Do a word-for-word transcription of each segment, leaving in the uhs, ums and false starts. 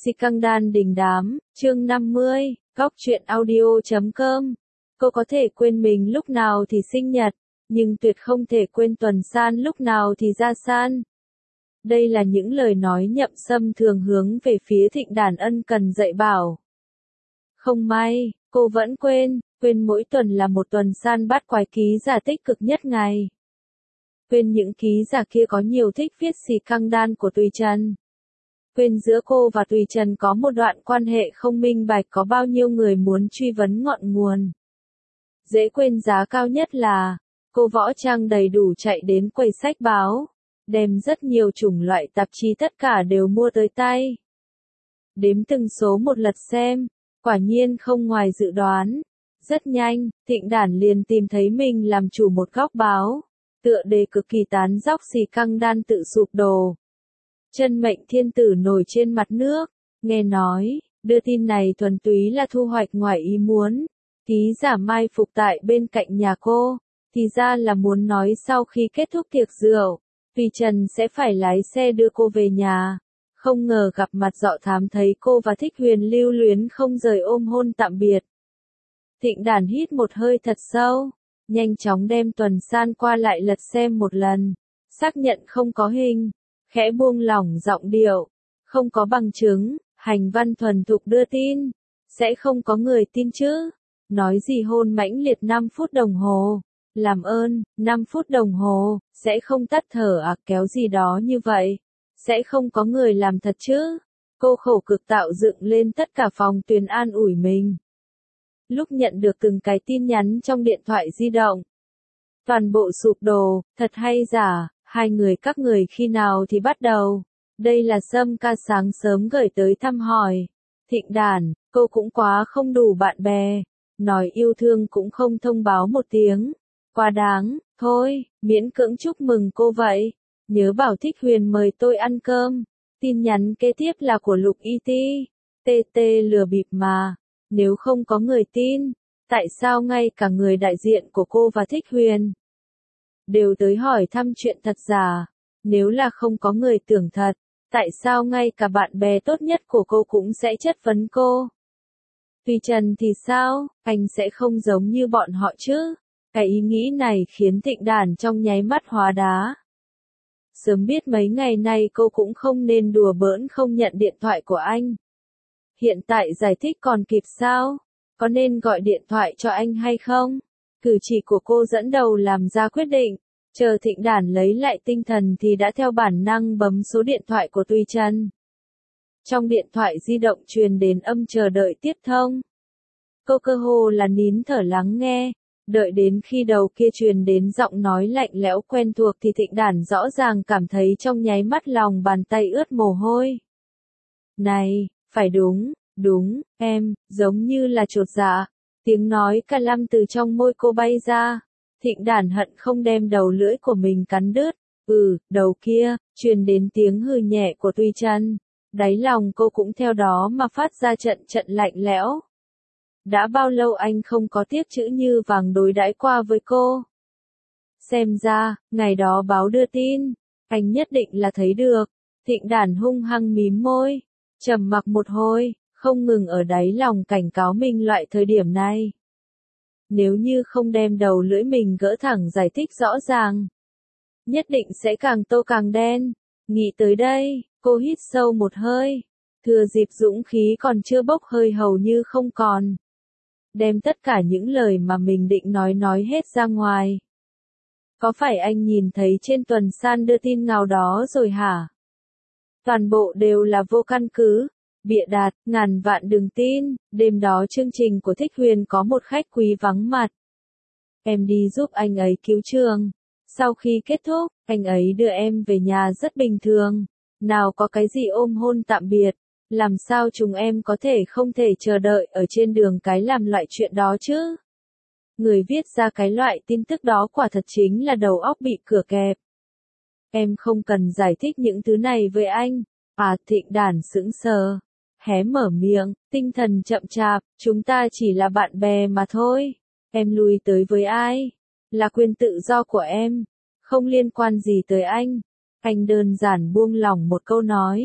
Si căng đan đình đám, chương năm mươi, góc truyện audio chấm com. Cô có thể quên mình lúc nào thì sinh nhật, nhưng tuyệt không thể quên Tuần San lúc nào thì ra san. Đây là những lời nói Nhậm Sâm thường hướng về phía Thịnh Đản ân cần dạy bảo. Không may, cô vẫn quên, quên mỗi tuần là một Tuần San bắt quái ký giả tích cực nhất ngày. Quên những ký giả kia có nhiều thích viết xì căng đan của Tùy Trần. Quên giữa cô và Tùy Trần có một đoạn quan hệ không minh bạch có bao nhiêu người muốn truy vấn ngọn nguồn. Dễ quên giá cao nhất là, cô võ trang đầy đủ chạy đến quầy sách báo, đem rất nhiều chủng loại tạp chí tất cả đều mua tới tay. Đếm từng số một lật xem, quả nhiên không ngoài dự đoán. Rất nhanh, Thịnh Đản liền tìm thấy mình làm chủ một góc báo, tựa đề cực kỳ tán dóc xì căng đan tự sụp đổ. Chân mệnh thiên tử nổi trên mặt nước, nghe nói, đưa tin này thuần túy là thu hoạch ngoài ý muốn. Ký giả mai phục tại bên cạnh nhà cô, thì ra là muốn nói sau khi kết thúc tiệc rượu, Tùy Trần sẽ phải lái xe đưa cô về nhà. Không ngờ gặp mặt dọ thám thấy cô và Thích Huyền lưu luyến không rời ôm hôn tạm biệt. Thịnh Đản hít một hơi thật sâu, nhanh chóng đem Tuần San qua lại lật xem một lần, xác nhận không có hình, khẽ buông lỏng giọng điệu, không có bằng chứng, hành văn thuần thục đưa tin, sẽ không có người tin chứ. Nói gì hôn mãnh liệt năm phút đồng hồ, làm ơn, năm phút đồng hồ, sẽ không tắt thở à kéo gì đó như vậy, sẽ không có người làm thật chứ. Cô khổ cực tạo dựng lên tất cả phòng tuyến an ủi mình. Lúc nhận được từng cái tin nhắn trong điện thoại di động, toàn bộ sụp đổ, thật hay giả, hai người các người khi nào thì bắt đầu. Đây là Sâm ca sáng sớm gửi tới thăm hỏi. Thịnh Đản, cô cũng quá không đủ bạn bè, nói yêu thương cũng không thông báo một tiếng, quá đáng, thôi, miễn cưỡng chúc mừng cô vậy. Nhớ bảo Thích Huyền mời tôi ăn cơm. Tin nhắn kế tiếp là của Lục Y Ti, tê tê lừa bịp mà. Nếu không có người tin, tại sao ngay cả người đại diện của cô và Thích Huyền đều tới hỏi thăm chuyện thật giả? Nếu là không có người tưởng thật, tại sao ngay cả bạn bè tốt nhất của cô cũng sẽ chất vấn cô? Tùy Trần thì sao, anh sẽ không giống như bọn họ chứ? Cái ý nghĩ này khiến Thịnh Đản trong nháy mắt hóa đá. Sớm biết mấy ngày nay cô cũng không nên đùa bỡn không nhận điện thoại của anh. Hiện tại giải thích còn kịp sao? Có nên gọi điện thoại cho anh hay không? Cử chỉ của cô dẫn đầu làm ra quyết định. Chờ Thịnh Đản lấy lại tinh thần thì đã theo bản năng bấm số điện thoại của Tùy Trần. Trong điện thoại di động truyền đến âm chờ đợi tiếp thông. Cô cơ hồ là nín thở lắng nghe. Đợi đến khi đầu kia truyền đến giọng nói lạnh lẽo quen thuộc thì Thịnh Đản rõ ràng cảm thấy trong nháy mắt lòng bàn tay ướt mồ hôi. Này, phải đúng, đúng, em, giống như là chột dạ. Tiếng nói cả lăm từ trong môi cô bay ra. Thịnh Đản hận không đem đầu lưỡi của mình cắn đứt. Ừ, đầu kia, truyền đến tiếng hừ nhẹ của Tùy Trần. Đáy lòng cô cũng theo đó mà phát ra trận trận lạnh lẽo. Đã bao lâu anh không có tiếc chữ như vàng đối đãi qua với cô? Xem ra, ngày đó báo đưa tin, anh nhất định là thấy được. Thịnh Đản hung hăng mím môi, trầm mặc một hồi, không ngừng ở đáy lòng cảnh cáo mình loại thời điểm này. Nếu như không đem đầu lưỡi mình gỡ thẳng giải thích rõ ràng, nhất định sẽ càng tô càng đen. Nghĩ tới đây, cô hít sâu một hơi, thừa dịp dũng khí còn chưa bốc hơi hầu như không còn. Đem tất cả những lời mà mình định nói nói hết ra ngoài. Có phải anh nhìn thấy trên Tuần San đưa tin nào đó rồi hả? Toàn bộ đều là vô căn cứ, bịa đặt, ngàn vạn đừng tin. Đêm đó chương trình của Thích Huyền có một khách quý vắng mặt. Em đi giúp anh ấy cứu trường. Sau khi kết thúc, anh ấy đưa em về nhà rất bình thường. Nào có cái gì ôm hôn tạm biệt. Làm sao chúng em có thể không thể chờ đợi ở trên đường cái làm loại chuyện đó chứ? Người viết ra cái loại tin tức đó quả thật chính là đầu óc bị cửa kẹp. Em không cần giải thích những thứ này với anh. À, Thịnh Đản sững sờ, hé mở miệng, tinh thần chậm chạp, chúng ta chỉ là bạn bè mà thôi. Em lui tới với ai? Là quyền tự do của em, không liên quan gì tới anh. Anh đơn giản buông lỏng một câu nói.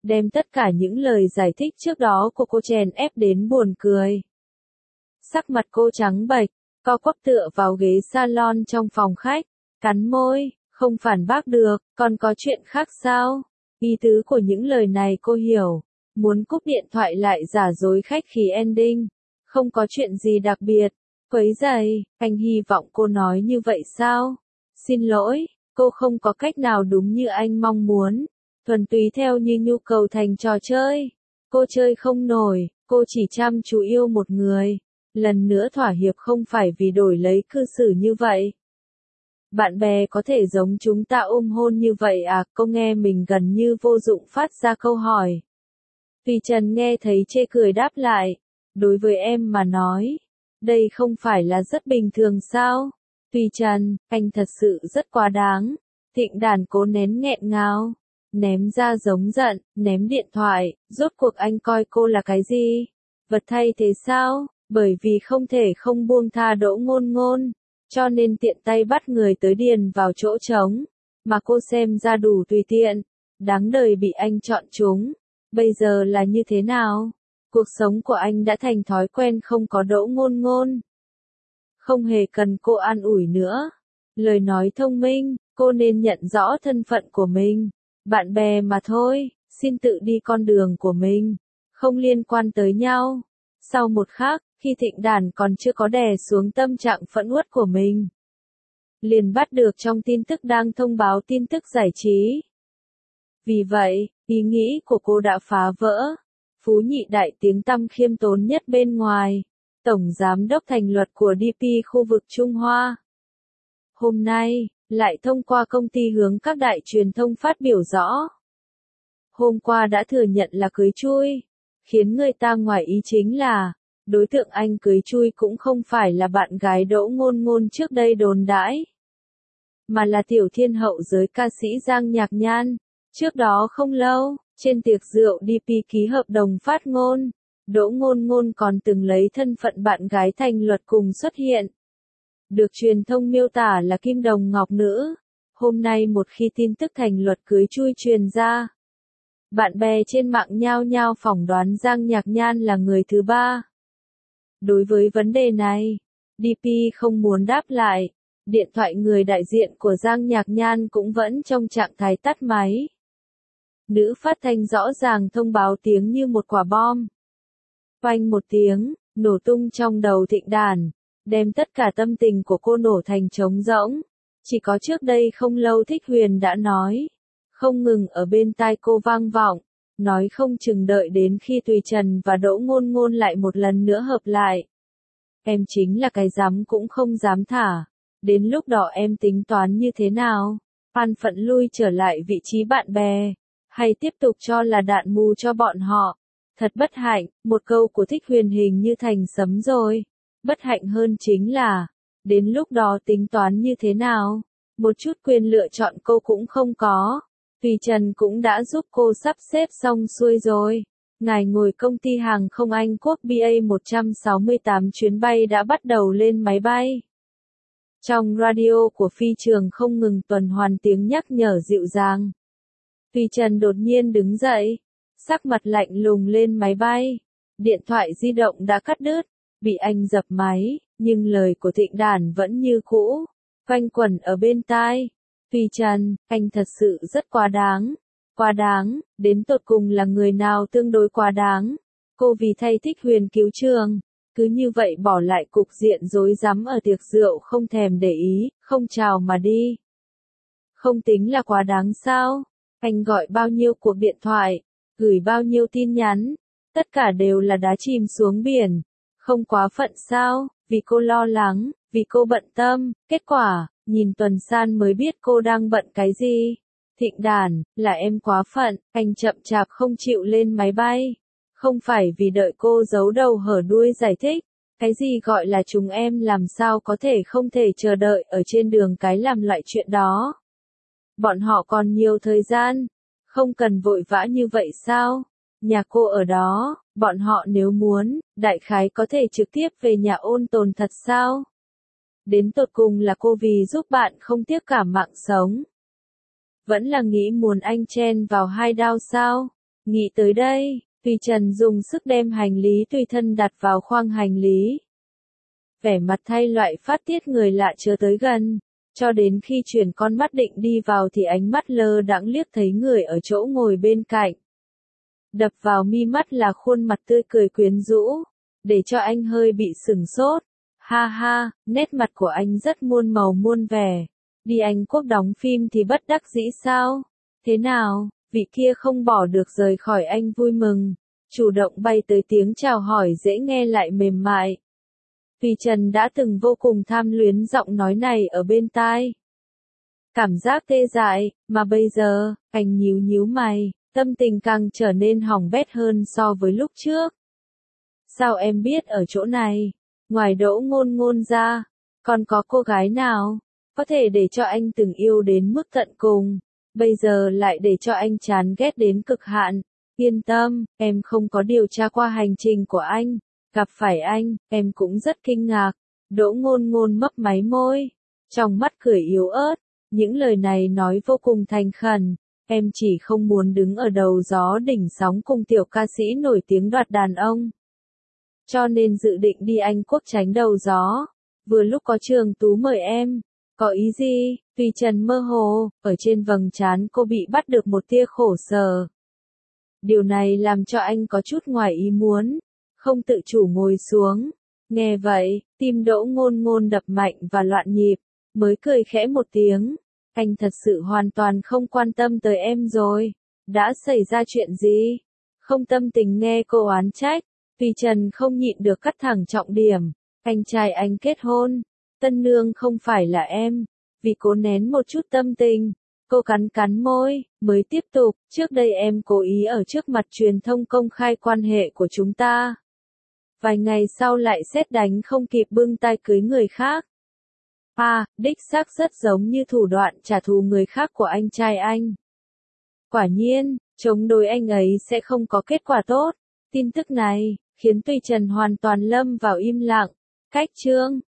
đem tất cả những lời giải thích trước đó của cô chèn ép đến buồn cười. Sắc mặt cô trắng bệch, co quắp tựa vào ghế salon trong phòng khách, cắn môi, không phản bác được, còn có chuyện khác sao? Ý tứ của những lời này cô hiểu, muốn cúp điện thoại lại giả dối khách khí ending, không có chuyện gì đặc biệt. Quấy rầy, anh hy vọng cô nói như vậy sao? Xin lỗi, cô không có cách nào đúng như anh mong muốn, thuần túy theo như nhu cầu thành trò chơi. Cô chơi không nổi, cô chỉ chăm chú yêu một người. Lần nữa thỏa hiệp không phải vì đổi lấy cư xử như vậy. Bạn bè có thể giống chúng ta ôm hôn như vậy à? Cô nghe mình gần như vô dụng phát ra câu hỏi. Tùy Trần nghe thấy chê cười đáp lại. Đối với em mà nói, đây không phải là rất bình thường sao? Tùy Trần, anh thật sự rất quá đáng. Thịnh Đàn cố nén nghẹn ngào, ném ra giống giận, ném điện thoại. Rốt cuộc anh coi cô là cái gì? Vật thay thế sao? Bởi vì không thể không buông tha Đỗ Ngôn Ngôn, cho nên tiện tay bắt người tới điền vào chỗ trống, mà cô xem ra đủ tùy tiện, đáng đời bị anh chọn chúng. Bây giờ là như thế nào? Cuộc sống của anh đã thành thói quen không có Đỗ Ngôn Ngôn. Không hề cần cô an ủi nữa. Lời nói thông minh, cô nên nhận rõ thân phận của mình. Bạn bè mà thôi, xin tự đi con đường của mình, không liên quan tới nhau. Sau một khắc, khi Thịnh Đàn còn chưa có đè xuống tâm trạng phẫn uất của mình, liền bắt được trong tin tức đang thông báo tin tức giải trí. Vì vậy, ý nghĩ của cô đã phá vỡ. Phú nhị đại tiếng tăm khiêm tốn nhất bên ngoài, Tổng Giám đốc thành luật của đê pê khu vực Trung Hoa. Hôm nay, lại thông qua công ty hướng các đại truyền thông phát biểu rõ. Hôm qua đã thừa nhận là cưới chui, khiến người ta ngoài ý chính là, đối tượng anh cưới chui cũng không phải là bạn gái Đỗ Ngôn Ngôn trước đây đồn đãi, mà là tiểu thiên hậu giới ca sĩ Giang Nhạc Nhan. Trước đó không lâu, trên tiệc rượu đê pê ký hợp đồng phát ngôn, Đỗ Ngôn Ngôn còn từng lấy thân phận bạn gái thành luật cùng xuất hiện. Được truyền thông miêu tả là kim đồng ngọc nữ. Hôm nay một khi tin tức thành luật cưới chui truyền ra, bạn bè trên mạng nhao nhao phỏng đoán Giang Nhạc Nhan là người thứ ba. Đối với vấn đề này, đê pê không muốn đáp lại. Điện thoại người đại diện của Giang Nhạc Nhan cũng vẫn trong trạng thái tắt máy. Nữ phát thanh rõ ràng thông báo tiếng như một quả bom. Phanh một tiếng, nổ tung trong đầu Thịnh Đàn, đem tất cả tâm tình của cô nổ thành trống rỗng. Chỉ có trước đây không lâu Thích Huyền đã nói, không ngừng ở bên tai cô vang vọng, nói không chừng đợi đến khi Tùy Trần và Đỗ Ngôn Ngôn lại một lần nữa hợp lại. Em chính là cái dám cũng không dám thả. Đến lúc đó em tính toán như thế nào? An phận lui trở lại vị trí bạn bè, hay tiếp tục cho là đạn mù cho bọn họ? Thật bất hạnh, một câu của Thích Huyền hình như thành sấm rồi. Bất hạnh hơn chính là, đến lúc đó tính toán như thế nào? Một chút quyền lựa chọn cô cũng không có. Tùy Trần cũng đã giúp cô sắp xếp xong xuôi rồi. Ngài ngồi công ty hàng không Anh Quốc B A một sáu tám chuyến bay đã bắt đầu lên máy bay. Trong radio của phi trường không ngừng tuần hoàn tiếng nhắc nhở dịu dàng. Tùy Trần đột nhiên đứng dậy, sắc mặt lạnh lùng lên máy bay. Điện thoại di động đã cắt đứt, bị anh dập máy, nhưng lời của Thịnh Đàn vẫn như cũ, quanh quẩn ở bên tai. Tùy Trần, anh thật sự rất quá đáng. Quá đáng, đến tột cùng là người nào tương đối quá đáng? Cô vì thay Thích Huyền cứu trường, cứ như vậy bỏ lại cục diện rối rắm ở tiệc rượu không thèm để ý, không chào mà đi. Không tính là quá đáng sao? Anh gọi bao nhiêu cuộc điện thoại, gửi bao nhiêu tin nhắn, tất cả đều là đá chìm xuống biển. Không quá phận sao? Vì cô lo lắng, vì cô bận tâm, kết quả, nhìn Tuần San mới biết cô đang bận cái gì. Thịnh Đàn, là em quá phận, anh chậm chạp không chịu lên máy bay. Không phải vì đợi cô giấu đầu hở đuôi giải thích. Cái gì gọi là chúng em làm sao có thể không thể chờ đợi ở trên đường cái làm loại chuyện đó. Bọn họ còn nhiều thời gian, không cần vội vã như vậy sao? Nhà cô ở đó, bọn họ nếu muốn, đại khái có thể trực tiếp về nhà ôn tồn thật sao? Đến tột cùng là cô vì giúp bạn không tiếc cả mạng sống. Vẫn là nghĩ muốn anh chen vào hai đao sao? Nghĩ tới đây, Tùy Trần dùng sức đem hành lý tùy thân đặt vào khoang hành lý. Vẻ mặt thay loại phát tiết người lạ chưa tới gần, cho đến khi chuyển con mắt định đi vào thì ánh mắt lơ đãng liếc thấy người ở chỗ ngồi bên cạnh. Đập vào mi mắt là khuôn mặt tươi cười quyến rũ, để cho anh hơi bị sửng sốt. Ha ha, nét mặt của anh rất muôn màu muôn vẻ. Đi Anh Quốc đóng phim thì bất đắc dĩ sao? Thế nào, vị kia không bỏ được rời khỏi anh vui mừng, chủ động bay tới tiếng chào hỏi dễ nghe lại mềm mại. Tùy Trần đã từng vô cùng tham luyến giọng nói này ở bên tai. Cảm giác tê dại, mà bây giờ, anh nhíu nhíu mày, tâm tình càng trở nên hỏng bét hơn so với lúc trước. Sao em biết ở chỗ này, ngoài Đỗ Ngôn Ngôn ra, còn có cô gái nào, có thể để cho anh từng yêu đến mức tận cùng, bây giờ lại để cho anh chán ghét đến cực hạn. Yên tâm, em không có điều tra qua hành trình của anh, gặp phải anh, em cũng rất kinh ngạc. Đỗ Ngôn Ngôn mấp máy môi, trong mắt cười yếu ớt, những lời này nói vô cùng thành khẩn. Em chỉ không muốn đứng ở đầu gió đỉnh sóng cùng tiểu ca sĩ nổi tiếng đoạt đàn ông. Cho nên dự định đi Anh Quốc tránh đầu gió. Vừa lúc có Trường Tú mời em. Có ý gì? Tùy Trần mơ hồ, ở trên vầng trán cô bị bắt được một tia khổ sở. Điều này làm cho anh có chút ngoài ý muốn, không tự chủ ngồi xuống. Nghe vậy, tim Đỗ Ngôn Ngôn đập mạnh và loạn nhịp, mới cười khẽ một tiếng. Anh thật sự hoàn toàn không quan tâm tới em rồi. Đã xảy ra chuyện gì? Không tâm tình nghe cô oán trách. Tùy Trần không nhịn được cắt thẳng trọng điểm. Anh trai anh kết hôn. Tân nương không phải là em. Vì cố nén một chút tâm tình, cô cắn cắn môi, mới tiếp tục. Trước đây em cố ý ở trước mặt truyền thông công khai quan hệ của chúng ta. Vài ngày sau lại sét đánh không kịp bưng tay cưới người khác. À, đích xác rất giống như thủ đoạn trả thù người khác của anh trai anh. Quả nhiên, chống đối anh ấy sẽ không có kết quả tốt. Tin tức này khiến Tùy Trần hoàn toàn lâm vào im lặng. Cách chương